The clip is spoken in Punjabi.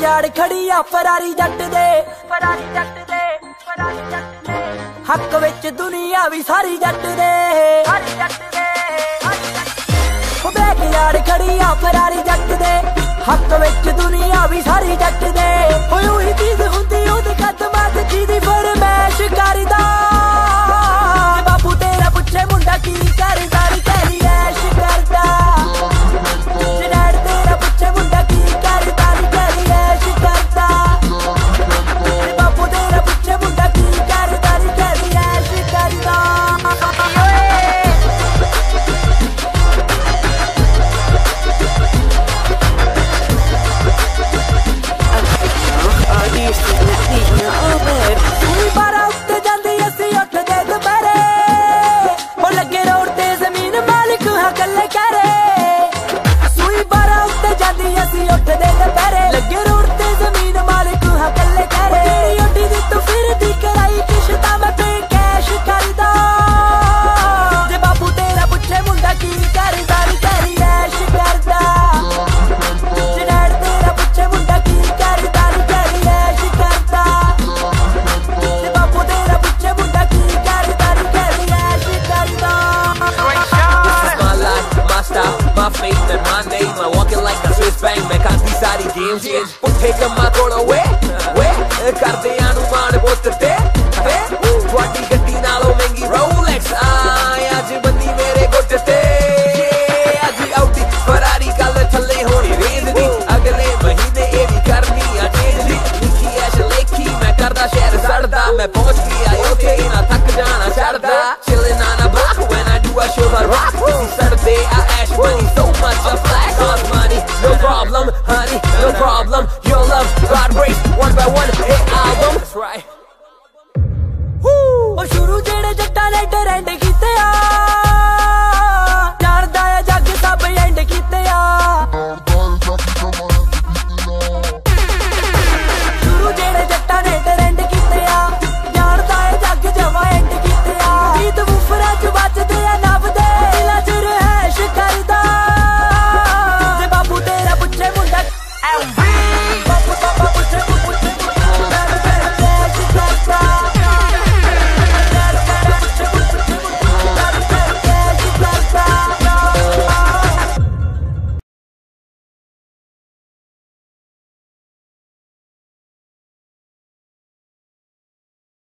ਯਾਰ ਖੜੀ ਆ ਫਰਾਰੀ ਜੱਟ ਦੇ ਹੱਕ ਵਿੱਚ ਦੁਨੀਆ ਵੀ ਸਾਰੀ ਜੱਟ ਦੇ ਉਹ ਬੈਕ ਯਾਰ ਖੜੀ ਆ ਫਰਾਰੀ ਜੱਟ ਦੇ ਹੱਕ ਵਿੱਚ ਦੁਨੀਆ ਵੀ ਸਾਰੀ ਜੱਟ ਦੇ ਹੋਈ ਉਹੀ ਚੀਜ਼ ਹੁੰਦੀ ਉਹਦੇ ਕਦਮਾਂ ਤੇ ਜਿਹਦੀ ਫਰਮੈਸ਼ ਕਰਦਾ ਬਾਪੂ ਤੇਰਾ ਪੁੱਛੇ ਮੁੰਡਾ ਕੀ ਕਰਦਾ ਨੀ ਕਹਿ ਐਸ਼ ਕਰਦਾ ਪੁੱਠੇ ਕੰਮਾਂ ਕੋਲੋਂ ਵੇ ਕਰਦਿਆਂ ਨੂੰ ਮਾਣ ਪੁੱਤ ਤੇ ਤੁਹਾਡੀ ਗੱਡੀ ਨਾਲੋਂ ਮਹਿੰਗੀ ਰੋਲੈਕਸ ਅੱਜ ਬੰਦੀ ਮੇਰੇ ਗੁੱਟ ਤੇ ਅੱਜ ਆਉਟੀ ਫਰਾਰੀ ਕੱਲ ਥੱਲੇ ਹੋਣੀ ਰੇਂਜ ਦੀ ਅਗਲੇ ਮਹੀਨੇ ਇਹ ਵੀ ਕਰਨੀ ਆ ਚੇਂਜ ਦੀ ਲਿਖੀ ਐਸ਼ ਲੇਖੀ ਮੈਂ ਕਰਦਾ ਸ਼ਹਿਰ ਸੜਦਾ ਮੈਂ ਪਹੁੰਚ ਗਿਆ ਉੱਥੇ ਨਾ ਥੱਕ ਜਾਣਾ ਛੱਡਦਾ chillin' on a block when I do a show I rock Saturday I ash money so much I flash on money no problem honey no problem your love vibrates one by one